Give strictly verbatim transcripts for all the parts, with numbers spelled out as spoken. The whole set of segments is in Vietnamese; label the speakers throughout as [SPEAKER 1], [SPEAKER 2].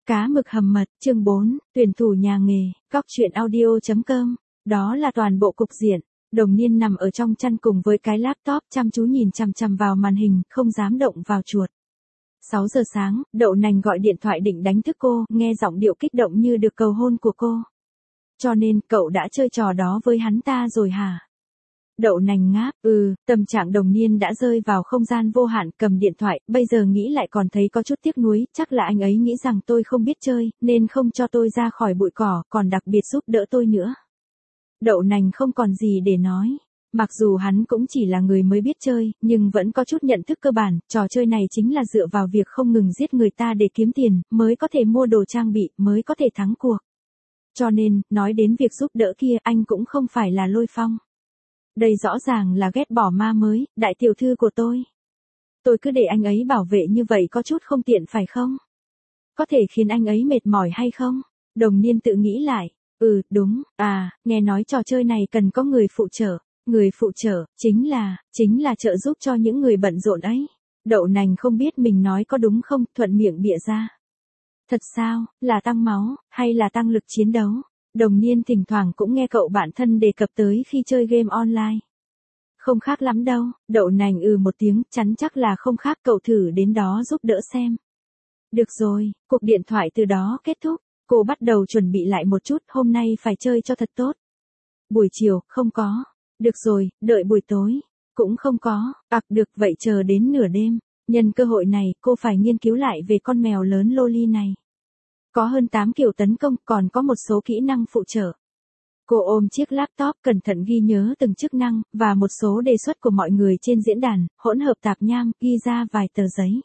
[SPEAKER 1] Cá mực hầm mật, chương bốn, tuyển thủ nhà nghề, góc truyện audio chấm com. Đó là toàn bộ cục diện. Đồng Niên nằm ở trong chăn cùng với cái laptop chăm chú nhìn chằm chằm vào màn hình, không dám động vào chuột. sáu giờ sáng, Đậu Nành gọi điện thoại định đánh thức cô, nghe giọng điệu kích động như được cầu hôn của cô. Cho nên, cậu đã chơi trò đó với hắn ta rồi hả? Đậu Nành ngáp, ừ, tâm trạng Đồng Niên đã rơi vào không gian vô hạn, cầm điện thoại, bây giờ nghĩ lại còn thấy có chút tiếc nuối, chắc là anh ấy nghĩ rằng tôi không biết chơi, nên không cho tôi ra khỏi bụi cỏ, còn đặc biệt giúp đỡ tôi nữa. Đậu Nành không còn gì để nói. Mặc dù hắn cũng chỉ là người mới biết chơi, nhưng vẫn có chút nhận thức cơ bản, trò chơi này chính là dựa vào việc không ngừng giết người ta để kiếm tiền, mới có thể mua đồ trang bị, mới có thể thắng cuộc. Cho nên, nói đến việc giúp đỡ kia, anh cũng không phải là Lôi Phong. Đây rõ ràng là ghét bỏ ma mới, đại tiểu thư của tôi. Tôi cứ để anh ấy bảo vệ như vậy có chút không tiện phải không? Có thể khiến anh ấy mệt mỏi hay không? Đồng Niên tự nghĩ lại. Ừ, đúng, à, nghe nói trò chơi này cần có người phụ trợ. Người phụ trợ, chính là, chính là trợ giúp cho những người bận rộn ấy. Đậu Nành không biết mình nói có đúng không, thuận miệng bịa ra. Thật sao, là tăng máu, hay là tăng lực chiến đấu? Đồng Niên thỉnh thoảng cũng nghe cậu bạn thân đề cập tới khi chơi game online. Không khác lắm đâu, Đậu Nành ừ một tiếng, chắn chắc là không khác, cậu thử đến đó giúp đỡ xem. Được rồi, cuộc điện thoại từ đó kết thúc, cô bắt đầu chuẩn bị lại một chút, hôm nay phải chơi cho thật tốt. Buổi chiều, không có. Được rồi, đợi buổi tối. Cũng không có, ặc được vậy chờ đến nửa đêm. Nhân cơ hội này, cô phải nghiên cứu lại về con mèo lớn Loli này. Có hơn tám kiểu tấn công, còn có một số kỹ năng phụ trợ. Cô ôm chiếc laptop cẩn thận ghi nhớ từng chức năng, và một số đề xuất của mọi người trên diễn đàn, hỗn hợp tạp nham, ghi ra vài tờ giấy.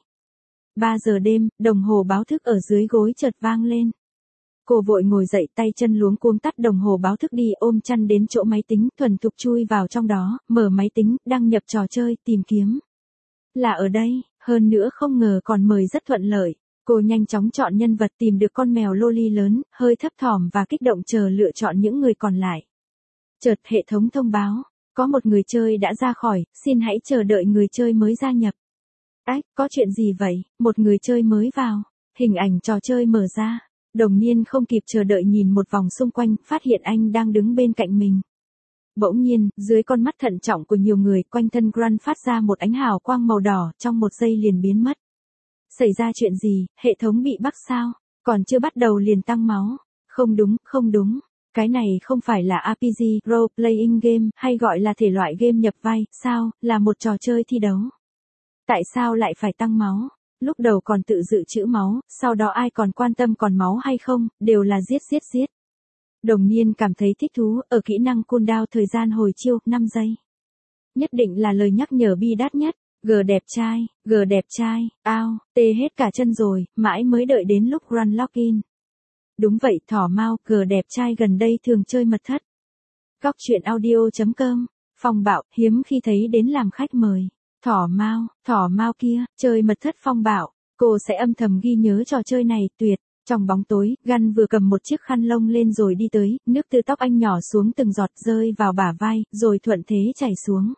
[SPEAKER 1] ba giờ đêm, đồng hồ báo thức ở dưới gối chợt vang lên. Cô vội ngồi dậy, tay chân luống cuống tắt đồng hồ báo thức đi, ôm chăn đến chỗ máy tính, thuần thục chui vào trong đó, mở máy tính, đăng nhập trò chơi, tìm kiếm. Là ở đây, hơn nữa không ngờ còn mời rất thuận lợi. Cô nhanh chóng chọn nhân vật, tìm được con mèo Loli lớn, hơi thấp thỏm và kích động chờ lựa chọn những người còn lại. Chợt hệ thống thông báo, có một người chơi đã ra khỏi, xin hãy chờ đợi người chơi mới gia nhập. Ách, có chuyện gì vậy, một người chơi mới vào, hình ảnh trò chơi mở ra. Đồng Niên không kịp chờ đợi nhìn một vòng xung quanh, phát hiện anh đang đứng bên cạnh mình. Bỗng nhiên, dưới con mắt thận trọng của nhiều người, quanh thân Grant phát ra một ánh hào quang màu đỏ, trong một giây liền biến mất. Xảy ra chuyện gì, hệ thống bị bắt sao? Còn chưa bắt đầu liền tăng máu. Không đúng, không đúng. Cái này không phải là rờ pê giê, Role Playing Game, hay gọi là thể loại game nhập vai, sao, là một trò chơi thi đấu. Tại sao lại phải tăng máu? Lúc đầu còn tự dự trữ máu, sau đó ai còn quan tâm còn máu hay không, đều là giết giết giết. Đồng Niên cảm thấy thích thú, ở kỹ năng cooldown thời gian hồi chiêu, năm giây. Nhất định là lời nhắc nhở bi đát nhất. G đẹp trai, G đẹp trai, ao, tê hết cả chân rồi, mãi mới đợi đến lúc run login. Đúng vậy, thỏ mau, G đẹp trai gần đây thường chơi mật thất. Góc truyện audio chấm com, Phong Bạo, hiếm khi thấy đến làm khách mời. Thỏ mau, thỏ mau kia, chơi mật thất Phong Bạo, cô sẽ âm thầm ghi nhớ trò chơi này, tuyệt. Trong bóng tối, Gun vừa cầm một chiếc khăn lông lên rồi đi tới, nước từ tóc anh nhỏ xuống từng giọt rơi vào bả vai, rồi thuận thế chảy xuống.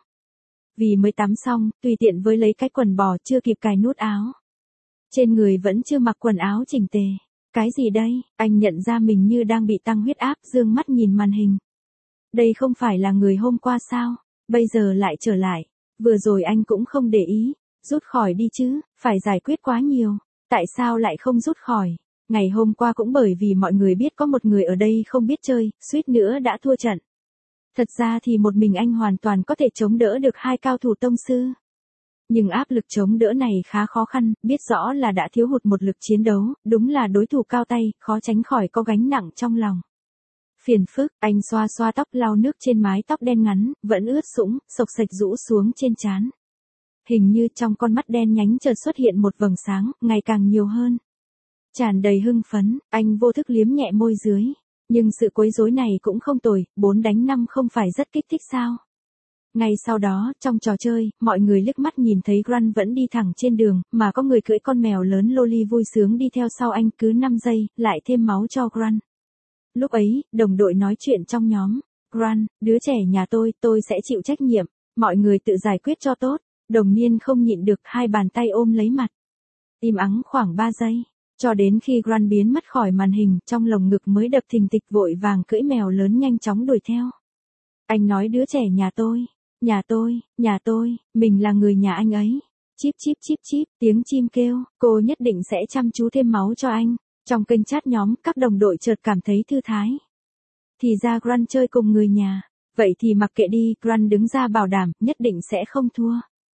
[SPEAKER 1] Vì mới tắm xong, tùy tiện với lấy cái quần bò chưa kịp cài nút áo. Trên người vẫn chưa mặc quần áo chỉnh tề. Cái gì đây? Anh nhận ra mình như đang bị tăng huyết áp, dương mắt nhìn màn hình. Đây không phải là người hôm qua sao? Bây giờ lại trở lại. Vừa rồi anh cũng không để ý. Rút khỏi đi chứ, phải giải quyết quá nhiều. Tại sao lại không rút khỏi? Ngày hôm qua cũng bởi vì mọi người biết có một người ở đây không biết chơi, suýt nữa đã thua trận. Thật ra thì một mình anh hoàn toàn có thể chống đỡ được hai cao thủ tông sư. Nhưng áp lực chống đỡ này khá khó khăn, biết rõ là đã thiếu hụt một lực chiến đấu, đúng là đối thủ cao tay, khó tránh khỏi có gánh nặng trong lòng. Phiền phức, anh xoa xoa tóc lau nước trên mái tóc đen ngắn, vẫn ướt sũng, sộc sạch rũ xuống trên trán. Hình như trong con mắt đen nhánh chợt xuất hiện một vầng sáng, ngày càng nhiều hơn. Tràn đầy hưng phấn, anh vô thức liếm nhẹ môi dưới. Nhưng sự quấy rối này cũng không tồi, bốn đánh năm không phải rất kích thích sao. Ngay sau đó, trong trò chơi, mọi người liếc mắt nhìn thấy Grant vẫn đi thẳng trên đường, mà có người cưỡi con mèo lớn Loli vui sướng đi theo sau anh, cứ năm giây, lại thêm máu cho Grant. Lúc ấy, đồng đội nói chuyện trong nhóm. Grant, đứa trẻ nhà tôi, tôi sẽ chịu trách nhiệm, mọi người tự giải quyết cho tốt. Đồng Niên không nhịn được, hai bàn tay ôm lấy mặt. Im ắng khoảng ba giây. Cho đến khi Grant biến mất khỏi màn hình, trong lồng ngực mới đập thình thịch vội vàng cưỡi mèo lớn nhanh chóng đuổi theo. Anh nói đứa trẻ nhà tôi, nhà tôi, nhà tôi, mình là người nhà anh ấy. Chíp chíp chíp chíp, tiếng chim kêu, cô nhất định sẽ chăm chú thêm máu cho anh. Trong kênh chat nhóm, các đồng đội chợt cảm thấy thư thái. Thì ra Grant chơi cùng người nhà. Vậy thì mặc kệ đi, Grant đứng ra bảo đảm, nhất định sẽ không thua.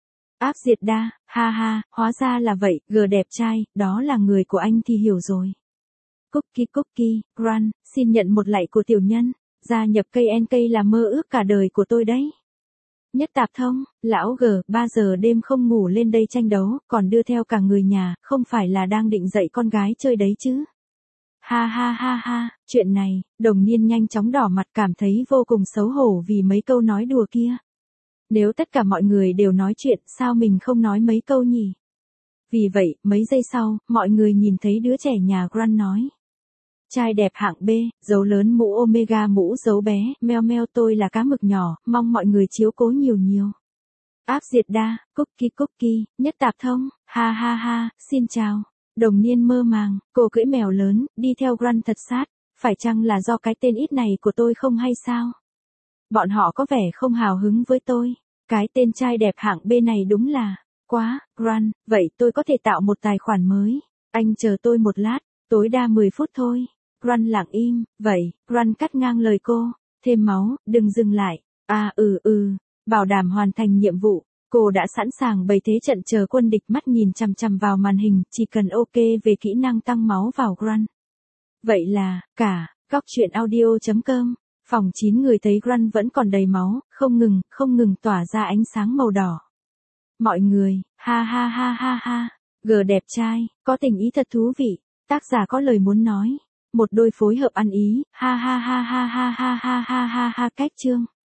[SPEAKER 1] Áp diệt đa, ha ha, hóa ra là vậy, gờ đẹp trai, đó là người của anh thì hiểu rồi. Cookie cookie, Grant, xin nhận một lạy của tiểu nhân, gia nhập cây en cây là mơ ước cả đời của tôi đấy. Nhất tạp thông, lão G, ba giờ đêm không ngủ lên đây tranh đấu, còn đưa theo cả người nhà, không phải là đang định dạy con gái chơi đấy chứ. Ha ha ha ha, chuyện này, đồng niên nhanh chóng đỏ mặt cảm thấy vô cùng xấu hổ vì mấy câu nói đùa kia. Nếu tất cả mọi người đều nói chuyện, sao mình không nói mấy câu nhỉ? Vì vậy, mấy giây sau, mọi người nhìn thấy đứa trẻ nhà Grant nói. Trai đẹp hạng B, dấu lớn mũ omega mũ dấu bé, meo meo tôi là cá mực nhỏ, mong mọi người chiếu cố nhiều nhiều. Áp diệt đa, cookie cookie, nhất tạp thông, ha ha ha, xin chào. Đồng niên mơ màng, cô cưỡi mèo lớn, đi theo Grant thật sát, phải chăng là do cái tên ít này của tôi không hay sao? Bọn họ có vẻ không hào hứng với tôi, cái tên trai đẹp hạng B này đúng là, quá, Grant, vậy tôi có thể tạo một tài khoản mới, anh chờ tôi một lát, tối đa mười phút thôi. Grant lặng im, vậy, Grant cắt ngang lời cô, thêm máu, đừng dừng lại, à ừ ừ, bảo đảm hoàn thành nhiệm vụ. Cô đã sẵn sàng bày thế trận chờ quân địch mắt nhìn chằm chằm vào màn hình, chỉ cần ok về kỹ năng tăng máu vào Grant. Vậy là, cả, góc truyện audio chấm com, phòng chín người thấy Grant vẫn còn đầy máu, không ngừng, không ngừng tỏa ra ánh sáng màu đỏ. Mọi người, ha ha ha ha ha, gờ đẹp trai, có tình ý thật thú vị, tác giả có lời muốn nói, một đôi phối hợp ăn ý, ha ha ha ha ha ha ha ha ha ha cách chương.